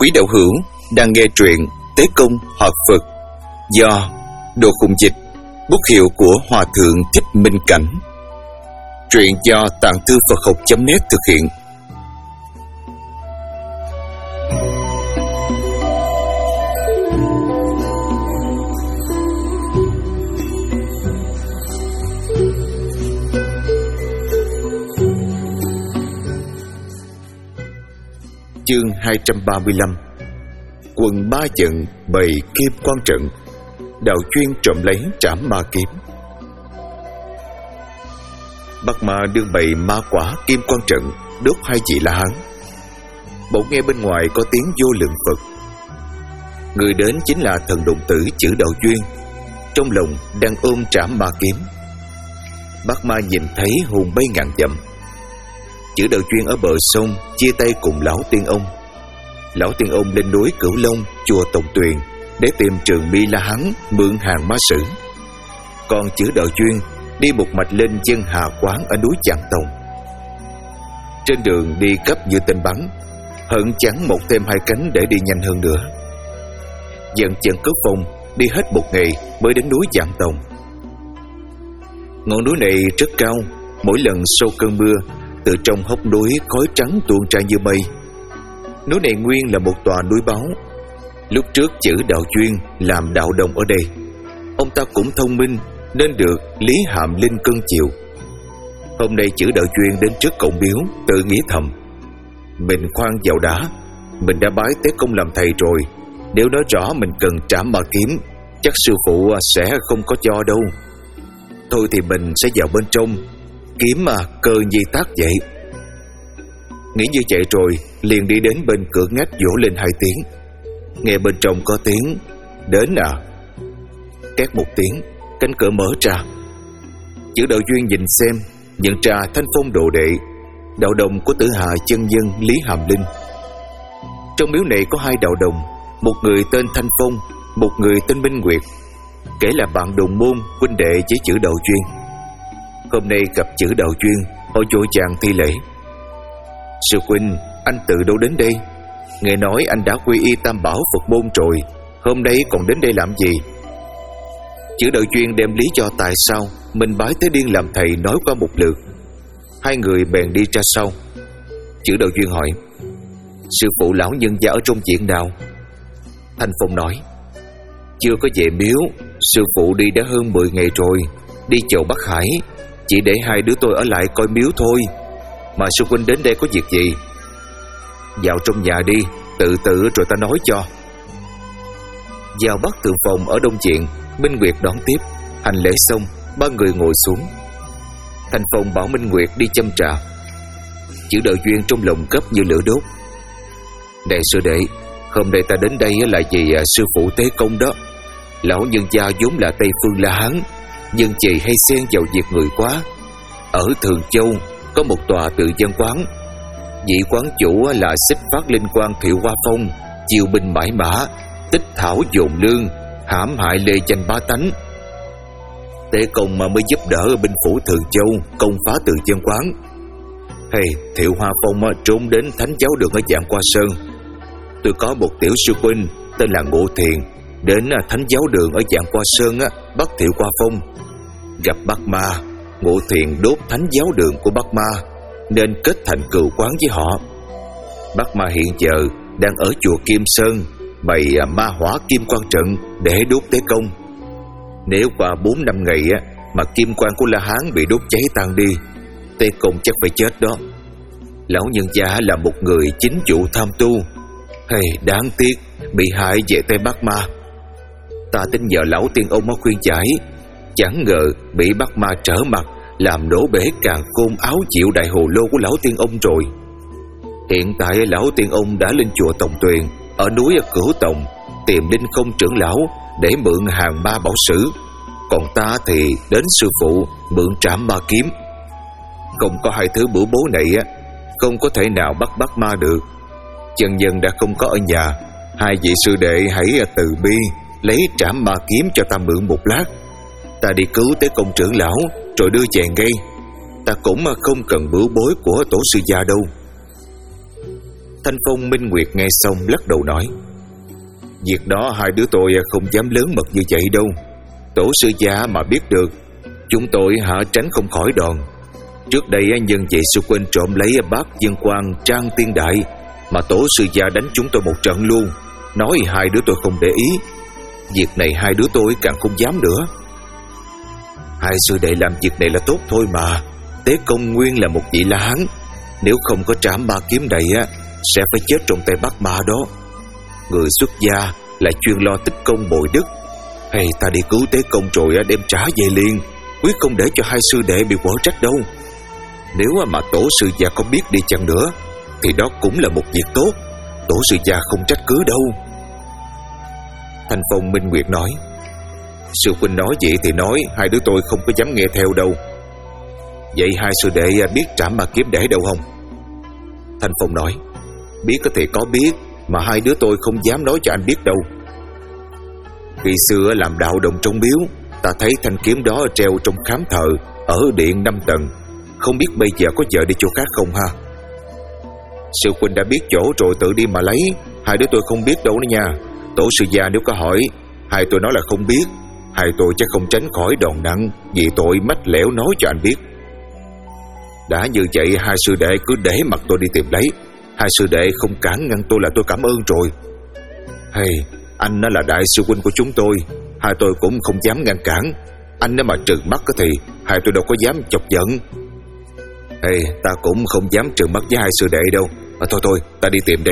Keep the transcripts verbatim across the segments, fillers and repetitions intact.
Quý đạo hữu đang nghe truyện Tế Công Hợp Phật do Đồ Khùng Dịch, bút hiệu của Hòa Thượng Thích Minh Cảnh. Truyện do Tạng Thư Phật Học chấm net thực hiện. Chương hai trăm ba mươi lăm. Quần ba trận bày kim quan trận, đạo chuyên trộm lấy trảm ma kiếm. Bắc Ma đương bày ma quả kim quan trận, đốt hai vị La Hán. Bỗng nghe bên ngoài có tiếng vô lượng Phật. Người đến chính là thần đồng tử chữ đạo chuyên, trong lòng đang ôm trảm ma kiếm. Bắc Ma nhìn thấy hồn bay ngàn dặm. Chữ đạo chuyên ở bờ sông chia tay cùng lão tiên ông. Lão tiên ông lên núi Cửu Long, chùa Tổng Tuyền để tìm Trường Mi La Hán mượn hàng ma sử. Còn chữ đạo chuyên đi một mạch lên dân Hà Quán ở núi Tràng Tòng. Trên đường đi cấp như tên bắn, hận chẳng một thêm hai cánh để đi nhanh hơn nữa. Dần chân cất phong đi hết một ngày mới đến núi Tràng Tòng. Ngọn núi này rất cao, mỗi lần sau cơn mưa, từ trong hốc núi khói trắng tuôn ra như mây. Núi này nguyên là một tòa núi báo. Lúc trước chữ đạo chuyên làm đạo đồng ở đây. Ông ta cũng thông minh nên được Lý Hàm Linh cưng chiều. Hôm nay chữ đạo chuyên đến trước cổng miếu, tự nghĩ thầm: mình khoan vào đã, mình đã bái Tế Công làm thầy rồi. Nếu nói rõ mình cần trảm ma kiếm, chắc sư phụ sẽ không có cho đâu. Thôi thì mình sẽ vào bên trong, kiếm mà cơ nhi tác vậy. Nghĩ như vậy rồi liền đi đến bên cửa ngách, vỗ lên hai tiếng. Nghe bên trong có tiếng: đến à. Két một tiếng, cánh cửa mở ra. Chữ đạo chuyên nhìn xem, nhận ra Thanh Phong đồ đệ, đạo đồng của Tử Hà chân nhân Lý Hàm Linh. Trong miếu này có hai đạo đồng, một người tên Thanh Phong, một người tên Minh Nguyệt, kể là bạn đồng môn huynh đệ với chữ đạo chuyên. Hôm nay gặp chữ đạo chuyên, họ vội vàng thi lễ: sư huynh, anh từ đâu đến đây? Nghe nói anh đã quy y Tam Bảo Phật môn rồi, hôm nay còn đến đây làm gì? Chữ đạo chuyên đem lý do tại sao mình bái Thế Điên làm thầy nói qua một lượt. Hai người bèn đi ra sau. Chữ đạo chuyên hỏi: sư phụ lão nhân gia ở trong viện nào? Thanh Phong nói: chưa có về miếu, sư phụ đi đã hơn mười ngày rồi, đi chầu Bắc Hải, chỉ để hai đứa tôi ở lại coi miếu thôi. Mà sư huynh đến đây có việc gì? Vào trong nhà đi, tự tự rồi ta nói cho. Vào bắt tượng phòng ở đông viện, Minh Nguyệt đón tiếp. Hành lễ xong, ba người ngồi xuống. Thanh Phong bảo Minh Nguyệt đi châm trà. Chữ đạo chuyên trong lòng gấp như lửa đốt: này sư đệ, hôm nay ta đến đây là vì sư phụ Tế Công đó. Lão nhân gia vốn là Tây Phương La Hán, nhưng chị hay xen vào việc người quá. Ở Thường Châu có một tòa tự dân quán, vị quán chủ là Xích Phát Linh Quang Thiệu Hoa Phong, chiêu binh mãi mã, tích thảo dồn lương, hãm hại lê danh bá tánh. Tế Công mà mới giúp đỡ binh phủ Thường Châu công phá tự dân quán. Hey, Thiệu Hoa Phong trốn đến Thánh Giáo Đường ở Vạn Qua Sơn. Tôi có một tiểu sư huynh tên là Ngộ Thiền, đến Thánh Giáo Đường ở Vạn Qua Sơn bắt Thiệu Hoa Phong. Gặp Bắc Ma, Ngộ Thiền đốt Thánh Giáo Đường của Bắc Ma, nên kết thành cừu quán với họ. Bắc Ma hiện giờ đang ở chùa Kim Sơn bày ma hỏa kim quan trận để đốt Tế Công. Nếu qua bốn năm ngày mà kim quan của La Hán bị đốt cháy tan đi, Tế Công chắc phải chết đó. Lão nhân gia là một người chính chủ tham tu. Hey, đáng tiếc bị hại về tay Bắc Ma. Ta tính nhờ lão tiên ông khuyên giải, chẳng ngờ bị Bắc Ma trở mặt, làm nổ bể càn khôn áo chịu đại hồ lô của lão tiên ông rồi. Hiện tại lão tiên ông đã lên chùa Tổng Tuyền ở núi Cửu Tòng tìm Linh Không trưởng lão để mượn hàng ma bảo sử. Còn ta thì đến sư phụ mượn trảm ma kiếm. Không có hai thứ bữa bố này á, không có thể nào bắt Bắc Ma được. Chân nhân đã không có ở nhà, hai vị sư đệ hãy từ bi lấy trảm ma kiếm cho ta mượn một lát. Ta đi cứu Tế Công trưởng lão rồi đưa chàng ngay. Ta cũng không cần bữa bối của tổ sư gia đâu. Thanh Phong Minh Nguyệt nghe xong lắc đầu nói: Việc đó hai đứa tôi không dám lớn mật như vậy đâu. Tổ sư gia mà biết được, chúng tôi hạ tránh không khỏi đòn. Trước đây nhân vậy sư huynh trộm lấy bát dương quang trang tiên đại, mà tổ sư gia đánh chúng tôi một trận luôn. Nói hai đứa tôi không để ý. Việc này hai đứa tôi càng không dám nữa. Hai sư đệ làm việc này là tốt thôi mà. Tế Công nguyên là một vị La Hán, nếu không có trảm ba kiếm này á, sẽ phải chết trong tay Bát Ma đó. Người xuất gia lại chuyên lo tích công bội đức. Hay ta đi cứu Tế Công rồi đem trả về liền, quyết không để cho hai sư đệ bị quở trách đâu. Nếu mà tổ sư gia có biết đi chăng nữa thì đó cũng là một việc tốt. Tổ sư gia không trách cứ đâu. Thanh Phong Minh Nguyệt nói: Sư huynh nói vậy thì nói, hai đứa tôi không có dám nghe theo đâu. Vậy hai sư đệ biết trảm ma kiếm để đâu không? Thanh Phong nói: Biết thì có biết, mà hai đứa tôi không dám nói cho anh biết đâu. Khi xưa làm đạo đồng trong miếu, ta thấy thanh kiếm đó treo trong khám thờ ở điện năm tầng. Không biết bây giờ có vợ đi chỗ khác không ha? Sư huynh đã biết chỗ rồi tự đi mà lấy. Hai đứa tôi không biết đâu nữa nha. Tổ sư gia nếu có hỏi, hai tôi nói là không biết. Hai tôi chắc không tránh khỏi đòn nặng vì tội mách lẻo nói cho anh biết. Đã như vậy hai sư đệ cứ để mặc tôi đi tìm lấy. Hai sư đệ không cản ngăn tôi là tôi cảm ơn rồi. Hay, anh nó là đại sư huynh của chúng tôi, hai tôi cũng không dám ngăn cản. Anh nếu mà trừng mắt thì hai tôi đâu có dám chọc giận. Hay, ta cũng không dám trừng mắt với hai sư đệ đâu. À, thôi thôi, ta đi tìm đây.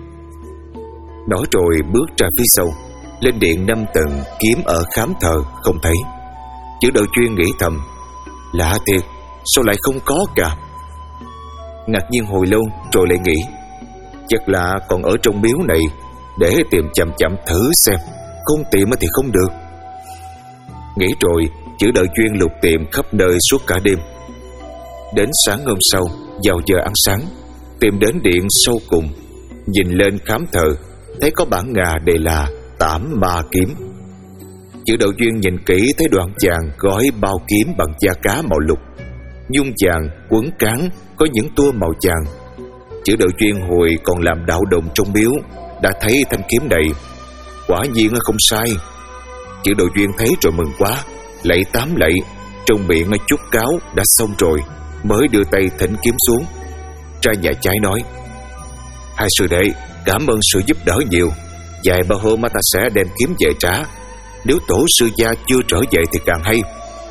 Nói rồi bước ra phía sau. Lên điện năm tầng kiếm ở khám thờ không thấy. Chữ Đạo Chuyên nghĩ thầm: Lạ thiệt, sao lại không có cả? Ngạc nhiên hồi lâu rồi lại nghĩ: Chắc là còn ở trong miếu này, để tìm chậm chậm thử xem. Không tìm thì không được. Nghĩ rồi Chữ Đạo Chuyên lục tìm khắp nơi suốt cả đêm. Đến sáng hôm sau, vào giờ ăn sáng, tìm đến điện sâu cùng. Nhìn lên khám thờ, thấy có bản ngà đề là Tảm Ma Kiếm. Chữ Đạo Duyên nhìn kỹ thấy đoạn vàng gói bao kiếm bằng da cá màu lục, nhung vàng quấn cán có những tua màu vàng. Chữ Đạo Duyên hồi còn làm đạo đồng trong miếu đã thấy thanh kiếm này, quả nhiên không sai. Chữ Đạo Duyên thấy rồi mừng quá, lạy tám lạy, trong miệng chúc cáo đã xong rồi, mới đưa tay thỉnh kiếm xuống. Ra nhà trái nói: Hai sư đệ, cảm ơn sự giúp đỡ nhiều. Vài ba hôm ta sẽ đem kiếm về trả. Nếu tổ sư gia chưa trở về thì càng hay.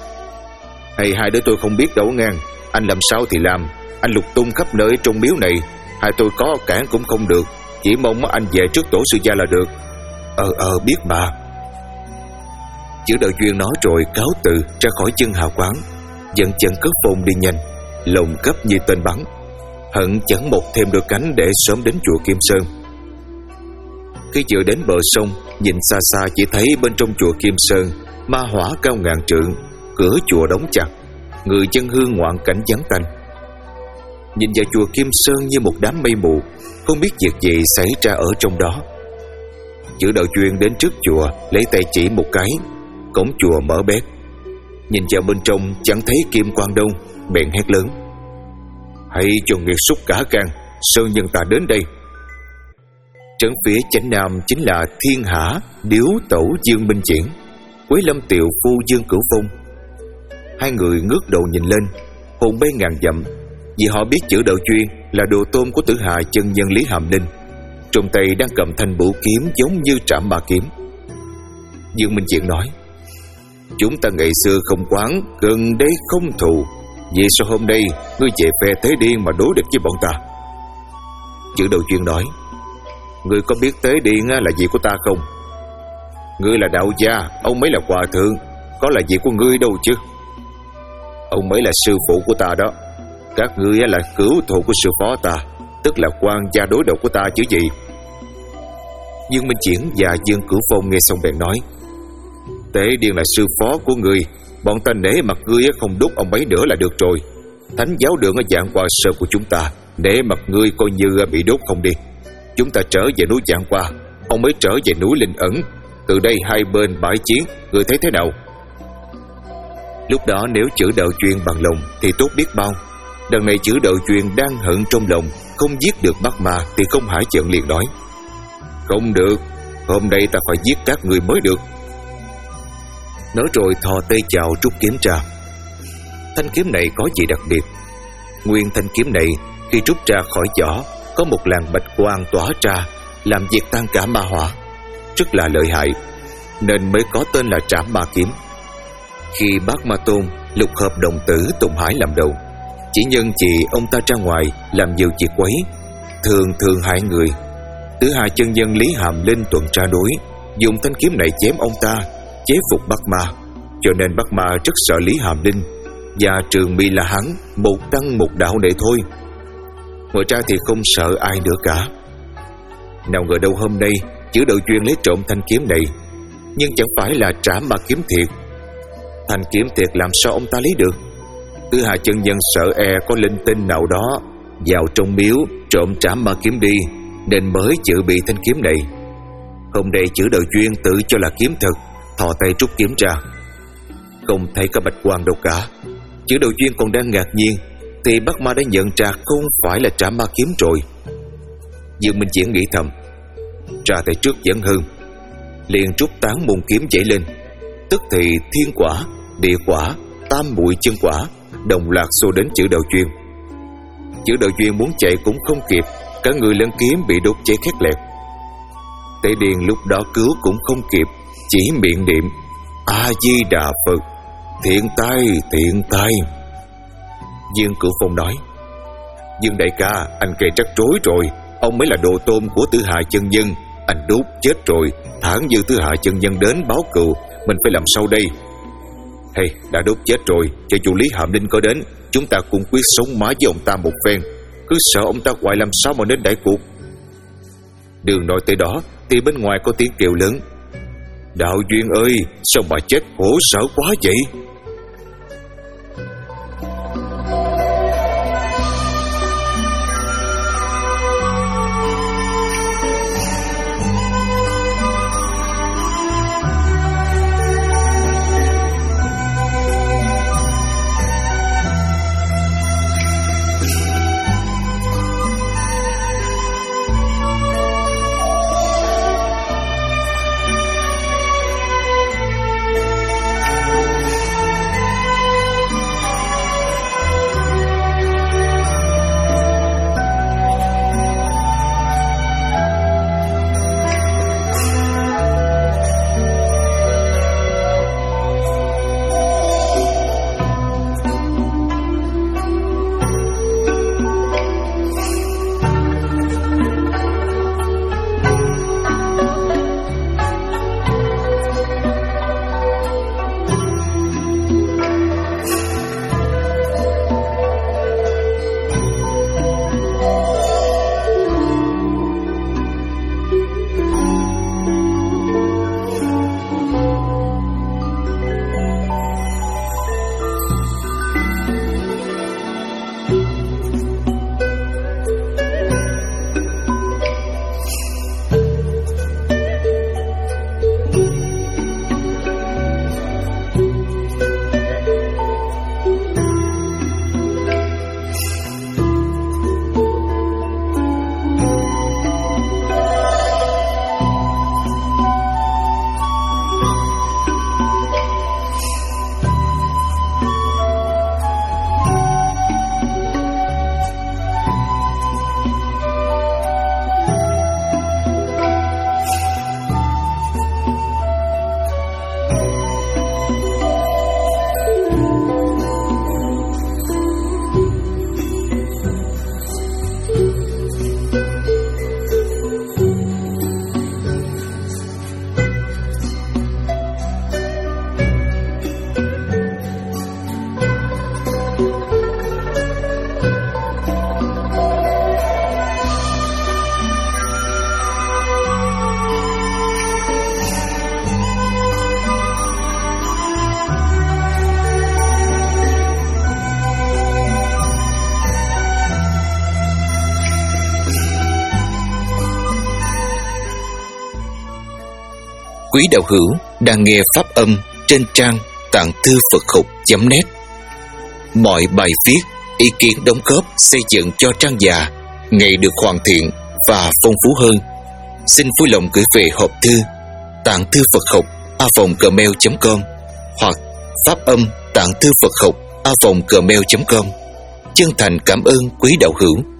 Hay hai đứa tôi không biết đâu ngang. Anh làm sao thì làm. Anh lục tung khắp nơi trong miếu này, hai tôi có cản cũng không được. Chỉ mong anh về trước tổ sư gia là được. Ờ ờ biết mà. Chữ Đạo Duyên nói rồi cáo từ ra khỏi chân hạ quán, dẫn chân cất phồn đi nhanh, lòng gấp như tên bắn, hận chẳng một thêm đôi cánh để sớm đến chùa Kim Sơn. Khi vừa đến bờ sông, nhìn xa xa chỉ thấy bên trong chùa Kim Sơn ma hỏa cao ngàn trượng, cửa chùa đóng chặt, người dân hương ngoạn cảnh vắng tanh. Nhìn vào chùa Kim Sơn như một đám mây mù, không biết việc gì xảy ra ở trong đó. Chữ Đạo Duyên đến trước chùa, lấy tay chỉ một cái, cổng chùa mở bét. Nhìn vào bên trong chẳng thấy kim quang đâu, bèn hét lớn: Hãy cho nghiệt xúc cả gan, sơn nhân ta đến đây. Trấn phía chánh nam chính là Thiên Hạ Điếu Tẩu Dương Minh Triển, Quế Lâm Tiệu Phu Dương Cửu Phong. Hai người ngước đầu nhìn lên, hồn bay ngàn dặm, vì họ biết Chữ Đạo Duyên là đồ tôn của Tử Hà chân nhân Lý Hàm Ninh, trong tay đang cầm thanh bửu kiếm giống như trảm ma kiếm. Dương Minh Triển nói: Chúng ta ngày xưa không quán, gần đây không thù, vì sao hôm nay ngươi về phe Tế Điên mà đối địch với bọn ta? Chữ Đạo Duyên nói: Ngươi có biết Tế Điên là gì của ta không? Ngươi là đạo gia, ông ấy là hòa thượng, có là gì của ngươi đâu chứ. Ông ấy là sư phụ của ta đó. Các ngươi là cửu thù của sư phó ta, tức là quan gia đối đầu của ta chứ gì. Dương Minh Triển và Dương Cửu Phong nghe xong bèn nói: Tế Điên là sư phó của ngươi, bọn ta nể mặt ngươi không đúc ông ấy nữa là được rồi. Thánh giáo đường ở Vạn Hoa Sơn của chúng ta, nể mặt ngươi coi như bị đốt không đi. Chúng ta trở về núi Vạn Hoa, ông ấy trở về núi Linh Ẩn. Từ đây hai bên bãi chiến, ngươi thấy thế nào? Lúc đó nếu Chữ Đạo Duyên bằng lòng thì tốt biết bao. Đằng này Chữ Đạo Duyên đang hận trong lòng, không giết được Bát Ma thì không hãi giận liền nói: Không được, hôm nay ta phải giết các người mới được. Nói rồi thò tay chào rút kiếm ra. Thanh kiếm này có gì đặc biệt? Nguyên thanh kiếm này khi rút ra khỏi vỏ có một làn bạch quang tỏa ra, làm diệt tan cả ma hỏa, rất là lợi hại, nên mới có tên là Trảm Ma Kiếm. Khi Bát Ma Tôn lục hợp đồng tử Tùng Hải làm đầu, chỉ nhân vì ông ta ra ngoài làm nhiều việc quấy, thường thường hại người. Tứ Hà chân nhân Lý Hàm Linh tuần tra đối, dùng thanh kiếm này chém ông ta, chế phục Bát Ma, cho nên Bát Ma rất sợ Lý Hàm Linh, và Trường Mi là hắn một tăng một đạo này thôi. Ngoài ra thì không sợ ai nữa cả. Nào ngờ đâu hôm nay Chữ Đạo Duyên lấy trộm thanh kiếm này, nhưng chẳng phải là Trảm Ma Kiếm thiệt. Thanh kiếm thiệt làm sao ông ta lấy được? Tứ Hà chân nhân sợ e có linh tinh nào đó vào trong miếu trộm Trảm Ma Kiếm đi, nên mới chữ bị thanh kiếm này. Hôm nay Chữ Đạo Duyên tự cho là kiếm thật, thò tay rút kiếm ra, không thấy có bạch quang đâu cả. Chữ Đạo Duyên còn đang ngạc nhiên thì Bát Ma đã nhận ra không phải là Trảm Ma Kiếm rồi. Dương Minh Diễn nghĩ thầm, ra tay trước vẫn hơn, liền rút tán môn kiếm chảy lên. Tức thì thiên quả, địa quả, tam muội chân quả đồng loạt xô đến Chữ Đạo Duyên. Chữ Đạo Duyên muốn chạy cũng không kịp, cả người lẫn kiếm bị đốt cháy khét lẹt. Tế Điền lúc đó cứu cũng không kịp, chỉ miệng niệm A Di Đà Phật, thiện tai, thiện tai. Dương Cửu Phong nói: Dương đại ca, anh kề trắc rối rồi, ông mới là đồ tôn của Tứ Hà chân nhân, anh đốt chết rồi, thẳng như Tứ Hà chân nhân đến báo cừu, mình phải làm sao đây? Hay, đã đốt chết rồi, cho dù Lý Hàm Linh có đến, chúng ta cũng quyết sống mãi với ông ta một phen, cứ sợ ông ta hoài làm sao mà đến đại cuộc. Đường nói tới đó thì bên ngoài có tiếng kêu lớn: Đạo Duyên ơi, sao mà chết khổ sở quá vậy? Quý đạo hữu đang nghe pháp âm trên trang tạng thư Phật học chấm net. Mọi bài viết, ý kiến đóng góp xây dựng cho trang già ngày được hoàn thiện và phong phú hơn. Xin vui lòng gửi về hộp thư tạng thư Phật học a vòng gmail chấm com hoặc pháp âm tạng thư Phật học a vòng gmail chấm com. Chân thành cảm ơn quý đạo hữu.